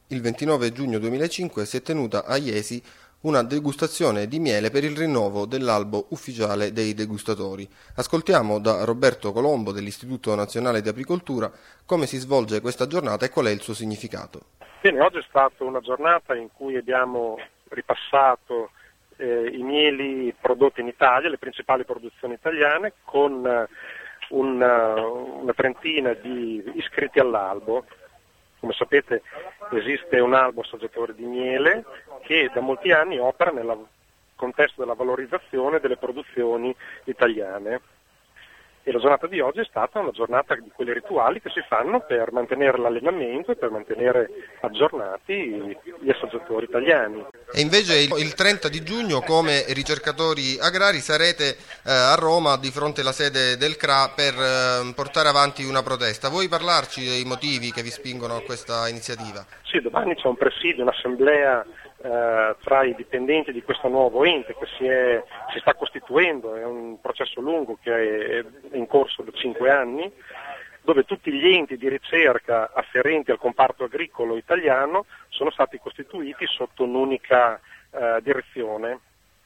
Il 29 giugno 2005 si è tenuta a Jesi una degustazione di miele per il rinnovo dell'albo ufficiale dei degustatori. Ascoltiamo da Roberto Colombo dell'Istituto Nazionale di Apicoltura come si svolge questa giornata e qual è il suo significato. Bene, oggi è stata una giornata in cui abbiamo ripassato i mieli prodotti in Italia, le principali produzioni italiane, con una trentina di iscritti all'albo. Come sapete esiste un albo assaggiatore di miele che da molti anni opera nel contesto della valorizzazione delle produzioni italiane. E la giornata di oggi è stata una giornata di quelle rituali che si fanno per mantenere l'allenamento e per mantenere aggiornati gli assaggiatori italiani. E invece il 30 di giugno come ricercatori agrari sarete a Roma di fronte alla sede del CRA per portare avanti una protesta. Vuoi parlarci dei motivi che vi spingono a questa iniziativa? Sì, domani c'è un presidio, un'assemblea tra i dipendenti di questo nuovo ente che si sta costituendo, è un processo lungo che è in corso da 5 anni, dove tutti gli enti di ricerca afferenti al comparto agricolo italiano sono stati costituiti sotto un'unica direzione.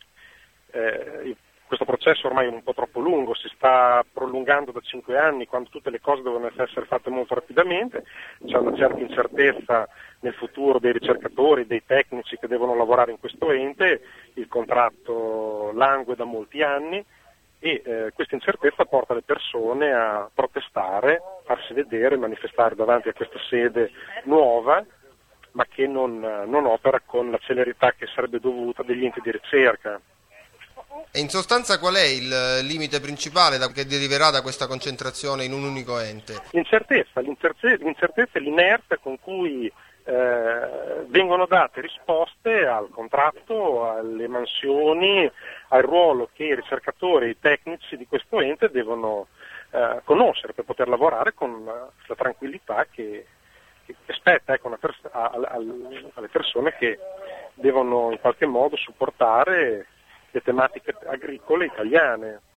Questo processo ormai è un po' troppo lungo, si sta prolungando da 5 anni quando tutte le cose devono essere fatte molto rapidamente, c'è una certa incertezza nel futuro dei ricercatori, dei tecnici che devono lavorare in questo ente, il contratto langue da molti anni e questa incertezza porta le persone a protestare, farsi vedere, manifestare davanti a questa sede nuova, ma che non opera con la celerità che sarebbe dovuta degli enti di ricerca. E in sostanza qual è il limite principale che deriverà da questa concentrazione in un unico ente? L'incertezza e l'inerzia con cui vengono date risposte al contratto, alle mansioni, al ruolo che i ricercatori e i tecnici di questo ente devono conoscere per poter lavorare con la tranquillità che spetta alle persone che devono in qualche modo supportare le tematiche agricole italiane.